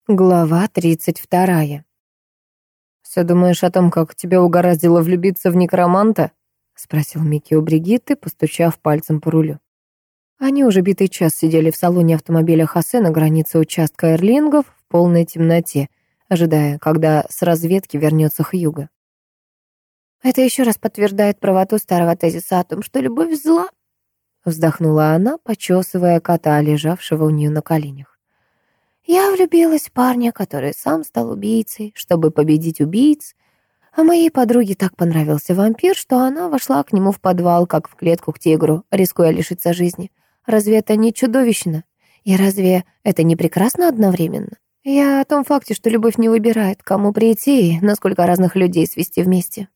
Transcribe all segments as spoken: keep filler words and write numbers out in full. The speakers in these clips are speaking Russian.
Глава тридцать вторая. «Все думаешь о том, как тебя угораздило влюбиться в некроманта?» — спросил Микки у Бригитты, постучав пальцем по рулю. Они уже битый час сидели в салоне автомобиля Хосе на границе участка Эрлингов в полной темноте, ожидая, когда с разведки вернется Хьюго. «Это еще раз подтверждает правоту старого тезиса о том, что любовь зла», — вздохнула она, почесывая кота, лежавшего у нее на коленях. «Я влюбилась в парня, который сам стал убийцей, чтобы победить убийц, а моей подруге так понравился вампир, что она вошла к нему в подвал, как в клетку к тигру, рискуя лишиться жизни. Разве это не чудовищно? И разве это не прекрасно одновременно? Я о том факте, что любовь не выбирает, кому прийти и насколько разных людей свести вместе».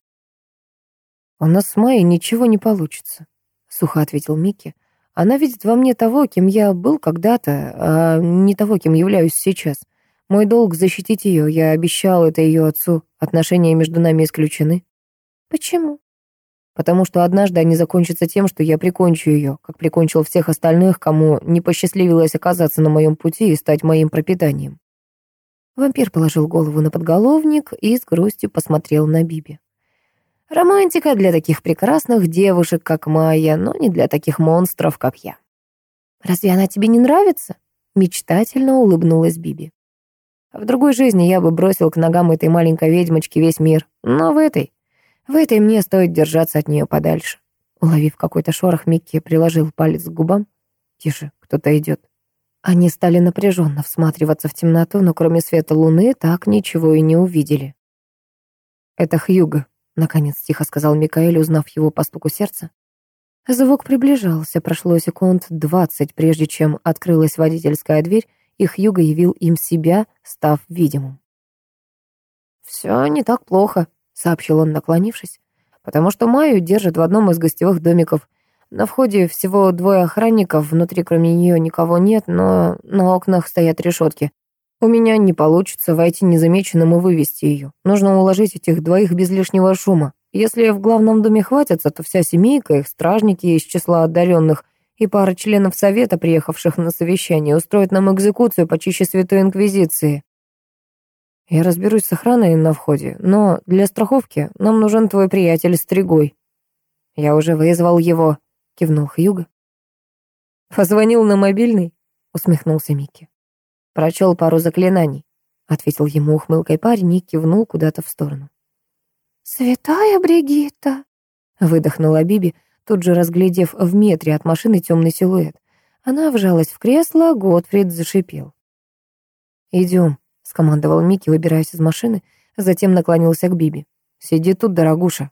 «У нас с Майей ничего не получится», — сухо ответил Микки. «Она видит во мне того, кем я был когда-то, а не того, кем являюсь сейчас. Мой долг — защитить ее, я обещал это ее отцу. Отношения между нами исключены». «Почему?» «Потому что однажды они закончатся тем, что я прикончу ее, как прикончил всех остальных, кому не посчастливилось оказаться на моем пути и стать моим пропитанием». Вампир положил голову на подголовник и с грустью посмотрел на Биби. «Романтика для таких прекрасных девушек, как Майя, но не для таких монстров, как я». «Разве она тебе не нравится?» Мечтательно улыбнулась Биби. «В другой жизни я бы бросил к ногам этой маленькой ведьмочки весь мир, но в этой, в этой мне стоит держаться от нее подальше». Уловив какой-то шорох, Микки приложил палец к губам. «Тише, кто-то идет». Они стали напряженно всматриваться в темноту, но кроме света луны так ничего и не увидели. «Это Хьюго», — наконец тихо сказал Микаэль, узнав его по стуку сердца. Звук приближался, прошло секунд двадцать, прежде чем открылась водительская дверь, и Хьюго явил им себя, став видимым. «Все не так плохо», — сообщил он, наклонившись, «потому что Майю держат в одном из гостевых домиков. На входе всего двое охранников, внутри кроме нее никого нет, но на окнах стоят решетки. У меня не получится войти незамеченным и вывести ее. Нужно уложить этих двоих без лишнего шума. Если в главном доме хватится, то вся семейка, их стражники из числа одаренных и пара членов совета, приехавших на совещание, устроят нам экзекуцию почище Святой Инквизиции. Я разберусь с охраной на входе, но для страховки нам нужен твой приятель Стригой». «Я уже вызвал его», — кивнул Хьюго. «Позвонил на мобильный?» — усмехнулся Микки. «Прочел пару заклинаний», — ответил ему ухмылкой парень и кивнул куда-то в сторону. «Святая Бригитта», — выдохнула Биби, тут же разглядев в метре от машины темный силуэт. Она вжалась в кресло, Готфрид зашипел. «Идем», — скомандовал Микки, выбираясь из машины, затем наклонился к Биби. «Сиди тут, дорогуша».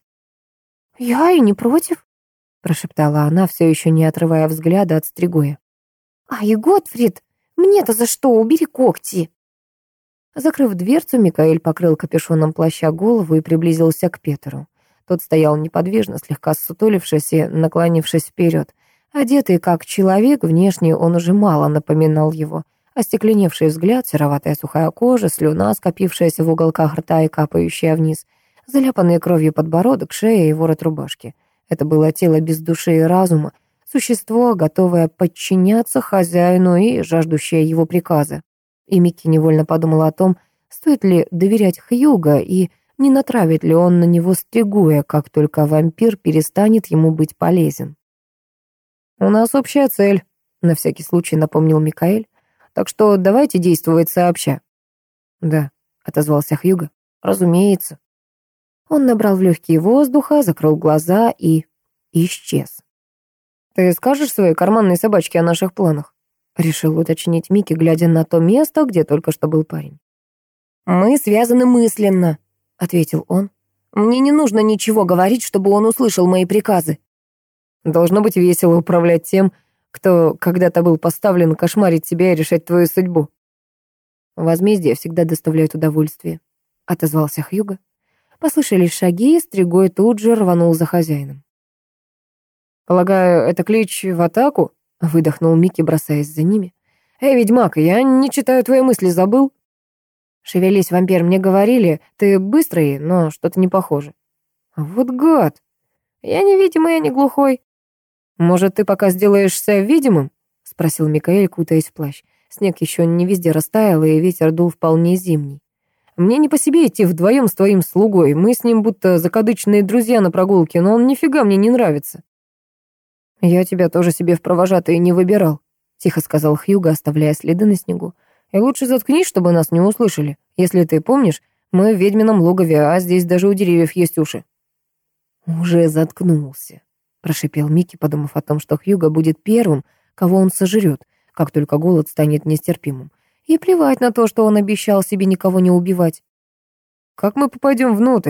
«Я и не против», — прошептала она, все еще не отрывая взгляда от Стригоя. «Ай, Готфрид, мне-то за что? Убери когти!» Закрыв дверцу, Микаэль покрыл капюшоном плаща голову и приблизился к Петеру. Тот стоял неподвижно, слегка ссутулившись и наклонившись вперед. Одетый как человек, внешне он уже мало напоминал его. Остекленевший взгляд, сероватая сухая кожа, слюна, скопившаяся в уголках рта и капающая вниз, заляпанный кровью подбородок, шея и ворот рубашки. Это было тело без души и разума, существо, готовое подчиняться хозяину и жаждущее его приказа. И Микки невольно подумал о том, стоит ли доверять Хьюго и не натравит ли он на него Стригоя, как только вампир перестанет ему быть полезен. «У нас общая цель», — на всякий случай напомнил Микаэль, «так что давайте действовать сообща». «Да», — отозвался Хьюго, — «разумеется». Он набрал в легкие воздуха, закрыл глаза и исчез. «Ты скажешь своей карманной собачке о наших планах?» — решил уточнить Микки, глядя на то место, где только что был парень. «Мы связаны мысленно», — ответил он. «Мне не нужно ничего говорить, чтобы он услышал мои приказы». «Должно быть весело управлять тем, кто когда-то был поставлен кошмарить тебя и решать твою судьбу». «Возмездие всегда доставляет удовольствие», — отозвался Хьюго. Послышались шаги, и Стригой тут же рванул за хозяином. «Полагаю, это клич в атаку?» — выдохнул Микки, бросаясь за ними. «Эй, ведьмак, я не читаю твои мысли, забыл?» «Шевелись, вампир, мне говорили, ты быстрый, но что-то не похоже». «Вот гад! Я не видимый, я не глухой». «Может, ты пока сделаешься видимым?» — спросил Микаэль, кутаясь в плащ. Снег еще не везде растаял, и ветер дул вполне зимний. Мне не по себе идти вдвоем с твоим слугой. Мы с ним будто закадычные друзья на прогулке, но он нифига мне не нравится. Я тебя тоже себе в провожатые не выбирал, тихо сказал Хьюго, оставляя следы на снегу. И лучше заткнись, чтобы нас не услышали. Если ты помнишь, мы в ведьмином логове, а здесь даже у деревьев есть уши. Уже заткнулся, прошипел Микки, подумав о том, что Хьюго будет первым, кого он сожрет, как только голод станет нестерпимым. И плевать на то, что он обещал себе никого не убивать. Как мы попадем внутрь?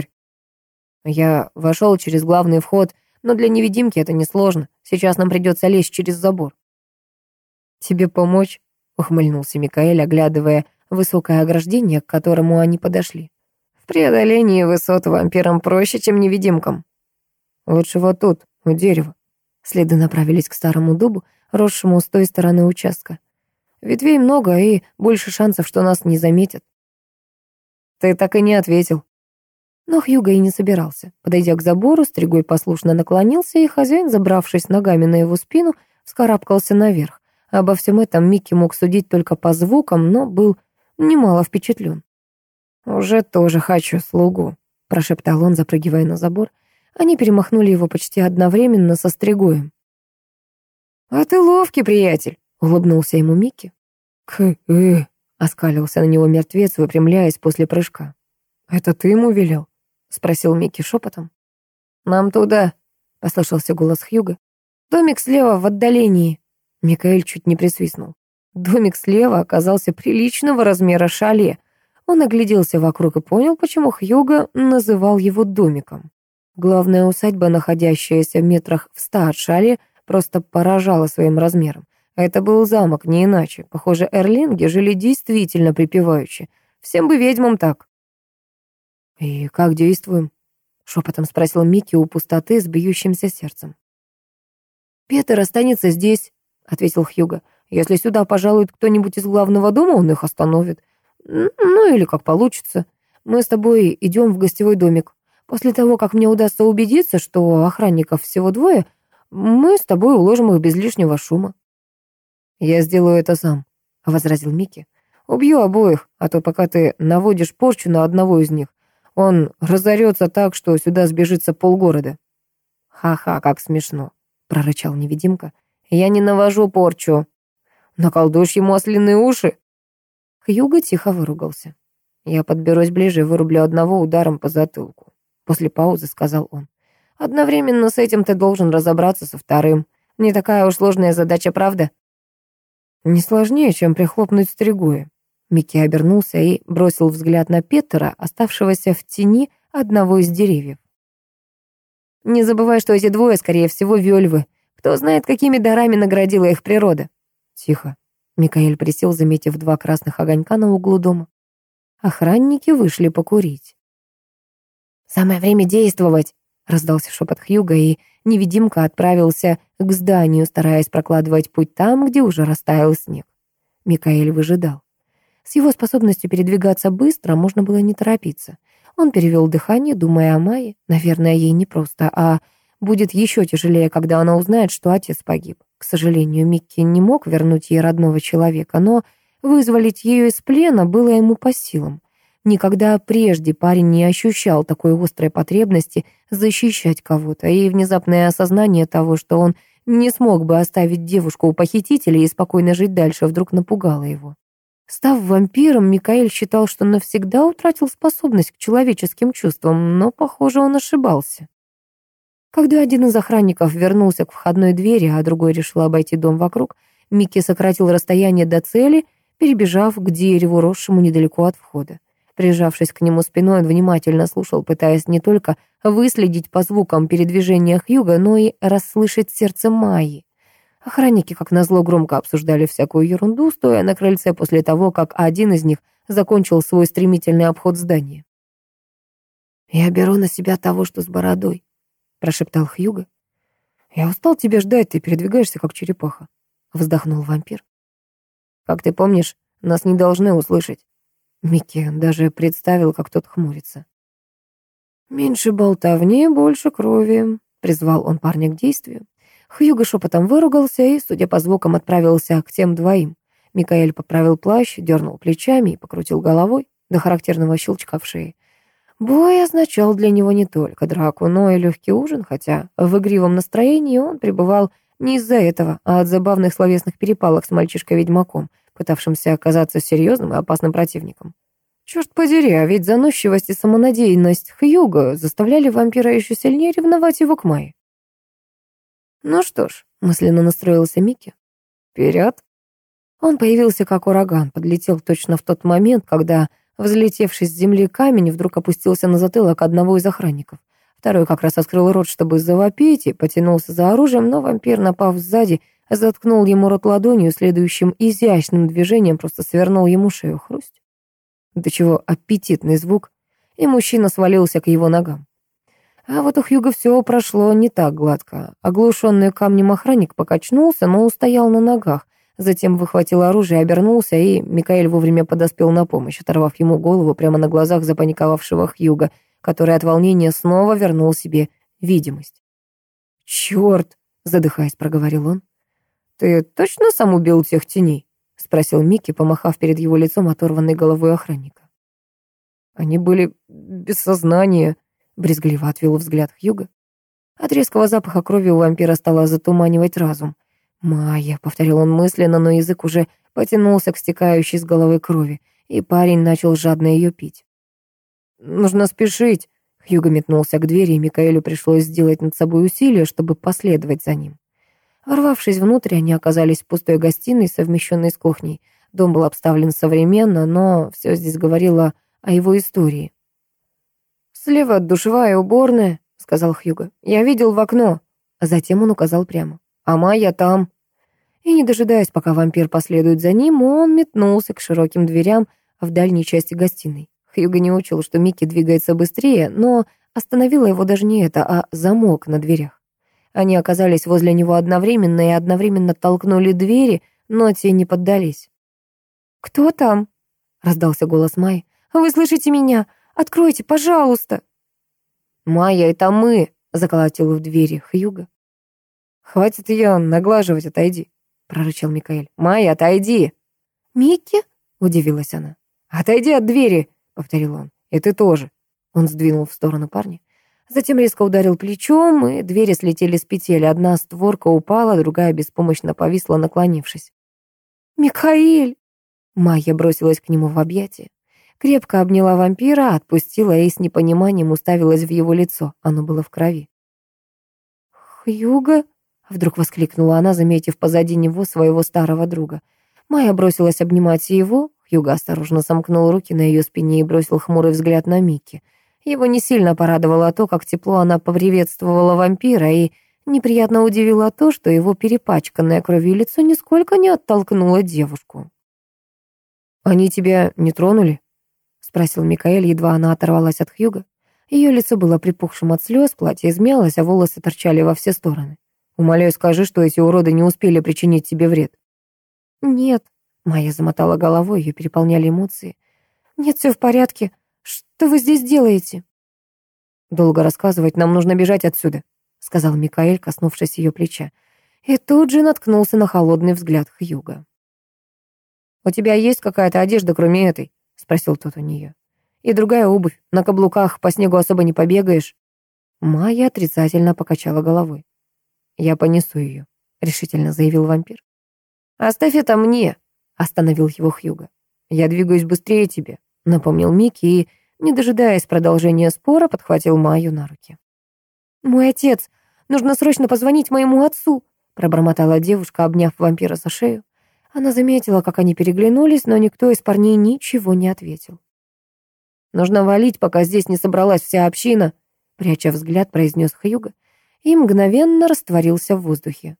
Я вошел через главный вход, но для невидимки это несложно. Сейчас нам придется лезть через забор. Тебе помочь? Ухмыльнулся Микаэль, оглядывая высокое ограждение, к которому они подошли. В преодолении высот вампирам проще, чем невидимкам. Лучше вот тут, у дерева. Следы направились к старому дубу, росшему с той стороны участка. Ветвей много, и больше шансов, что нас не заметят. Ты так и не ответил. Но Хьюго и не собирался. Подойдя к забору, Стригой послушно наклонился, и хозяин, забравшись ногами на его спину, вскарабкался наверх. Обо всем этом Микки мог судить только по звукам, но был немало впечатлен. «Уже тоже хочу слугу», — прошептал он, запрыгивая на забор. Они перемахнули его почти одновременно со Стригоем. «А ты ловкий, приятель», — улыбнулся ему Микки. «К-э», — оскалился на него мертвец, выпрямляясь после прыжка. «Это ты ему велел?» — спросил Микки шепотом. «Нам туда», — послышался голос Хьюго. «Домик слева в отдалении». Микаэль чуть не присвистнул. Домик слева оказался приличного размера шале. Он огляделся вокруг и понял, почему Хьюго называл его домиком. Главная усадьба, находящаяся в метрах в ста от шале, просто поражала своим размером. Это был замок, не иначе. Похоже, эрлинги жили действительно припеваючи. Всем бы ведьмам так. «И как действуем?» — шепотом спросил Микки у пустоты с бьющимся сердцем. «Петер останется здесь», — ответил Хьюго. «Если сюда пожалует кто-нибудь из главного дома, он их остановит. Ну или как получится. Мы с тобой идем в гостевой домик. После того, как мне удастся убедиться, что охранников всего двое, мы с тобой уложим их без лишнего шума». «Я сделаю это сам», — возразил Микки. «Убью обоих, а то пока ты наводишь порчу на одного из них, он разорется так, что сюда сбежится полгорода». «Ха-ха, как смешно», — прорычал невидимка. «Я не навожу порчу. Наколдуешь ему ослиные уши?» Хьюго тихо выругался. «Я подберусь ближе и вырублю одного ударом по затылку», — после паузы сказал он. «Одновременно с этим ты должен разобраться со вторым. Не такая уж сложная задача, правда?» «Не сложнее, чем прихлопнуть Стригоя». Микки обернулся и бросил взгляд на Петера, оставшегося в тени одного из деревьев. «Не забывай, что эти двое, скорее всего, вельвы. Кто знает, какими дарами наградила их природа». «Тихо». Микаэль присел, заметив два красных огонька на углу дома. Охранники вышли покурить. «Самое время действовать», — раздался шепот Хьюго, и невидимка отправился к зданию, стараясь прокладывать путь там, где уже растаял снег. Микаэль выжидал. С его способностью передвигаться быстро можно было не торопиться. Он перевел дыхание, думая о Майе. Наверное, ей непросто, а будет еще тяжелее, когда она узнает, что отец погиб. К сожалению, Микки не мог вернуть ей родного человека, но вызволить ее из плена было ему по силам. Никогда прежде парень не ощущал такой острой потребности защищать кого-то, и внезапное осознание того, что он не смог бы оставить девушку у похитителя и спокойно жить дальше, вдруг напугало его. Став вампиром, Микаэль считал, что навсегда утратил способность к человеческим чувствам, но, похоже, он ошибался. Когда один из охранников вернулся к входной двери, а другой решил обойти дом вокруг, Микки сократил расстояние до цели, перебежав к дереву, росшему недалеко от входа. Прижавшись к нему спиной, он внимательно слушал, пытаясь не только выследить по звукам передвижения Хьюго, но и расслышать сердце Майи. Охранники, как назло, громко обсуждали всякую ерунду, стоя на крыльце после того, как один из них закончил свой стремительный обход здания. «Я беру на себя того, что с бородой», — прошептал Хьюго. «Я устал тебя ждать, ты передвигаешься, как черепаха», — вздохнул вампир. «Как ты помнишь, нас не должны услышать». Микки даже представил, как тот хмурится. «Меньше болтовни, больше крови», — призвал он парня к действию. Хьюго шепотом выругался и, судя по звукам, отправился к тем двоим. Микаэль поправил плащ, дернул плечами и покрутил головой до характерного щелчка в шее. Бой означал для него не только драку, но и легкий ужин, хотя в игривом настроении он пребывал не из-за этого, а от забавных словесных перепалок с мальчишкой-ведьмаком, пытавшимся оказаться серьезным и опасным противником. Черт подери, а ведь заносчивость и самонадеянность Хьюго заставляли вампира еще сильнее ревновать его к Майе. «Ну что ж», — мысленно настроился Микки, — «вперед!» Он появился как ураган, подлетел точно в тот момент, когда, взлетевший с земли камень, вдруг опустился на затылок одного из охранников. Второй как раз открыл рот, чтобы завопить, и потянулся за оружием, но вампир, напав сзади, заткнул ему рот ладонью, следующим изящным движением просто свернул ему шею. Хрусть. До чего аппетитный звук, и мужчина свалился к его ногам. А вот у Хьюго все прошло не так гладко. Оглушенный камнем охранник покачнулся, но устоял на ногах. Затем выхватил оружие, обернулся, и Микаэль вовремя подоспел на помощь, оторвав ему голову прямо на глазах запаниковавшего Хьюго, который от волнения снова вернул себе видимость. «Черт!» — задыхаясь, проговорил он. «Ты точно сам убил тех теней?» — спросил Микки, помахав перед его лицом оторванной головой охранника. «Они были без сознания», — брезгливо отвел взгляд Хьюго. От резкого запаха крови у вампира стало затуманивать разум. «Майя», — повторил он мысленно, но язык уже потянулся к стекающей с головы крови, и парень начал жадно ее пить. «Нужно спешить», — Хьюго метнулся к двери, и Микаэлю пришлось сделать над собой усилие, чтобы последовать за ним. Ворвавшись внутрь, они оказались в пустой гостиной, совмещенной с кухней. Дом был обставлен современно, но все здесь говорило о его истории. «Слева душевая уборная», — сказал Хьюго. «Я видел в окно». А затем он указал прямо. «А Майя там». И, не дожидаясь, пока вампир последует за ним, он метнулся к широким дверям в дальней части гостиной. Хьюго не учил, что Микки двигается быстрее, но остановило его даже не это, а замок на дверях. Они оказались возле него одновременно и одновременно толкнули двери, но те не поддались. «Кто там?» — раздался голос Майи. «Вы слышите меня? Откройте, пожалуйста!» «Майя, это мы!» — заколотил в двери Хьюго. «Хватит ее наглаживать, отойди», — прорычал Микаэль. «Майя, отойди!» «Микки?» — удивилась она. «Отойди от двери!» — повторил он. «И ты тоже!» Он сдвинул в сторону парня. Затем резко ударил плечом, и двери слетели с петель. Одна створка упала, другая беспомощно повисла, наклонившись. «Микаэль!» Майя бросилась к нему в объятия. Крепко обняла вампира, отпустила и с непониманием уставилась в его лицо. Оно было в крови. «Хьюго?» — вдруг воскликнула она, заметив позади него своего старого друга. Майя бросилась обнимать его. Хьюго осторожно сомкнул руки на ее спине и бросил хмурый взгляд на Микки. Его не сильно порадовало то, как тепло она поприветствовала вампира, и неприятно удивило то, что его перепачканное кровью лицо нисколько не оттолкнуло девушку. «Они тебя не тронули?» — спросил Микаэль, едва она оторвалась от Хьюго. Ее лицо было припухшим от слез, платье измялось, а волосы торчали во все стороны. «Умоляю, скажи, что эти уроды не успели причинить тебе вред». «Нет», — Майя замотала головой, ее переполняли эмоции. «Нет, все в порядке. Что вы здесь делаете?» «Долго рассказывать, нам нужно бежать отсюда», — сказал Микаэль, коснувшись ее плеча. И тут же наткнулся на холодный взгляд Хьюго. «У тебя есть какая-то одежда, кроме этой?» — спросил тот у нее. «И другая обувь. На каблуках по снегу особо не побегаешь». Майя отрицательно покачала головой. «Я понесу ее», — решительно заявил вампир. «Оставь это мне», — остановил его Хьюго. «Я двигаюсь быстрее тебя», — напомнил Микки и, не дожидаясь продолжения спора, подхватил Майю на руки. «Мой отец! Нужно срочно позвонить моему отцу!» — пробормотала девушка, обняв вампира за шею. Она заметила, как они переглянулись, но никто из парней ничего не ответил. «Нужно валить, пока здесь не собралась вся община», — пряча взгляд, произнес Хьюго, и мгновенно растворился в воздухе.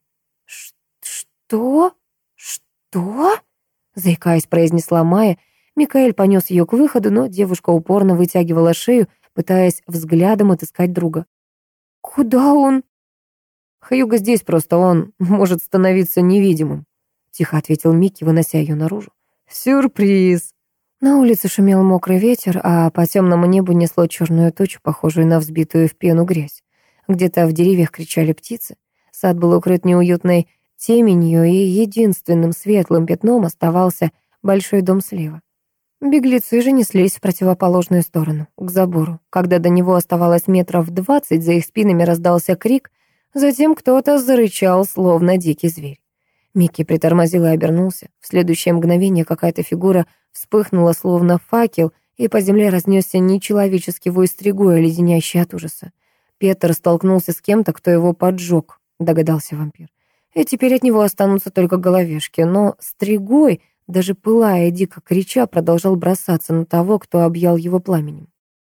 «Что? Что?» — заикаясь, произнесла Майя. Микаэль понес ее к выходу, но девушка упорно вытягивала шею, пытаясь взглядом отыскать друга. «Куда он?» «Хьюго здесь, просто он может становиться невидимым», — тихо ответил Микки, вынося ее наружу. «Сюрприз!» На улице шумел мокрый ветер, а по темному небу несло черную тучу, похожую на взбитую в пену грязь. Где-то в деревьях кричали птицы. Сад был укрыт неуютной теменью, и единственным светлым пятном оставался большой дом слева. Беглецы же неслись в противоположную сторону, к забору. Когда до него оставалось метров двадцать, за их спинами раздался крик, затем кто-то зарычал, словно дикий зверь. Микки притормозил и обернулся. В следующее мгновение какая-то фигура вспыхнула, словно факел, и по земле разнесся нечеловеческий вой стригоя, леденящий от ужаса. Петр столкнулся с кем-то, кто его поджег, догадался вампир. И теперь от него останутся только головешки, но стригой, даже пылая и дико крича, продолжал бросаться на того, кто объял его пламенем.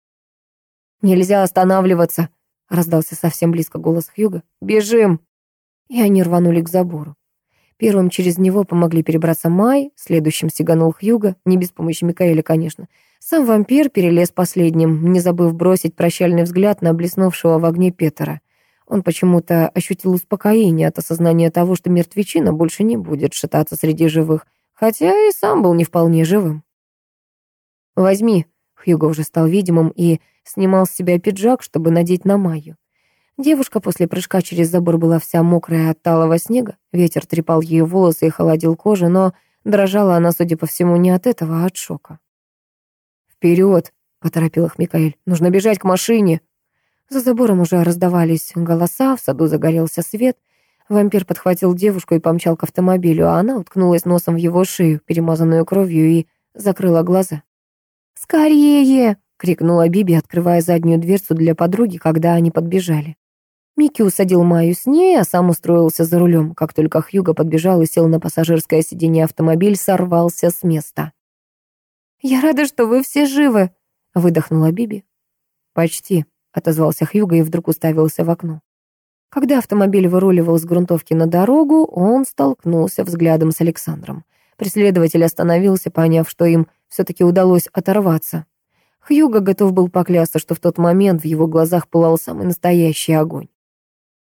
«Нельзя останавливаться!» — раздался совсем близко голос Хьюга. «Бежим!» И они рванули к забору. Первым через него помогли перебраться Май, следующим сиганул Хьюга, не без помощи Микаэля, конечно. Сам вампир перелез последним, не забыв бросить прощальный взгляд на блеснувшего в огне Петера. Он почему-то ощутил успокоение от осознания того, что мертвечина больше не будет шататься среди живых, хотя и сам был не вполне живым. «Возьми», — Хьюго уже стал видимым и снимал с себя пиджак, чтобы надеть на Майю. Девушка после прыжка через забор была вся мокрая от талого снега, ветер трепал ее волосы и холодил кожу, но дрожала она, судя по всему, не от этого, а от шока. «Вперед!» — поторопил их Микаэль. «Нужно бежать к машине!» За забором уже раздавались голоса, в саду загорелся свет. Вампир подхватил девушку и помчал к автомобилю, а она уткнулась носом в его шею, перемазанную кровью, и закрыла глаза. «Скорее!» — крикнула Биби, открывая заднюю дверцу для подруги, когда они подбежали. Микки усадил Майю с ней, а сам устроился за рулем. Как только Хьюго подбежал и сел на пассажирское сиденье, автомобиль сорвался с места. «Я рада, что вы все живы!» — выдохнула Биби. «Почти», — отозвался Хьюго и вдруг уставился в окно. Когда автомобиль выруливал с грунтовки на дорогу, он столкнулся взглядом с Александром. Преследователь остановился, поняв, что им все-таки удалось оторваться. Хьюго готов был поклясться, что в тот момент в его глазах пылал самый настоящий огонь.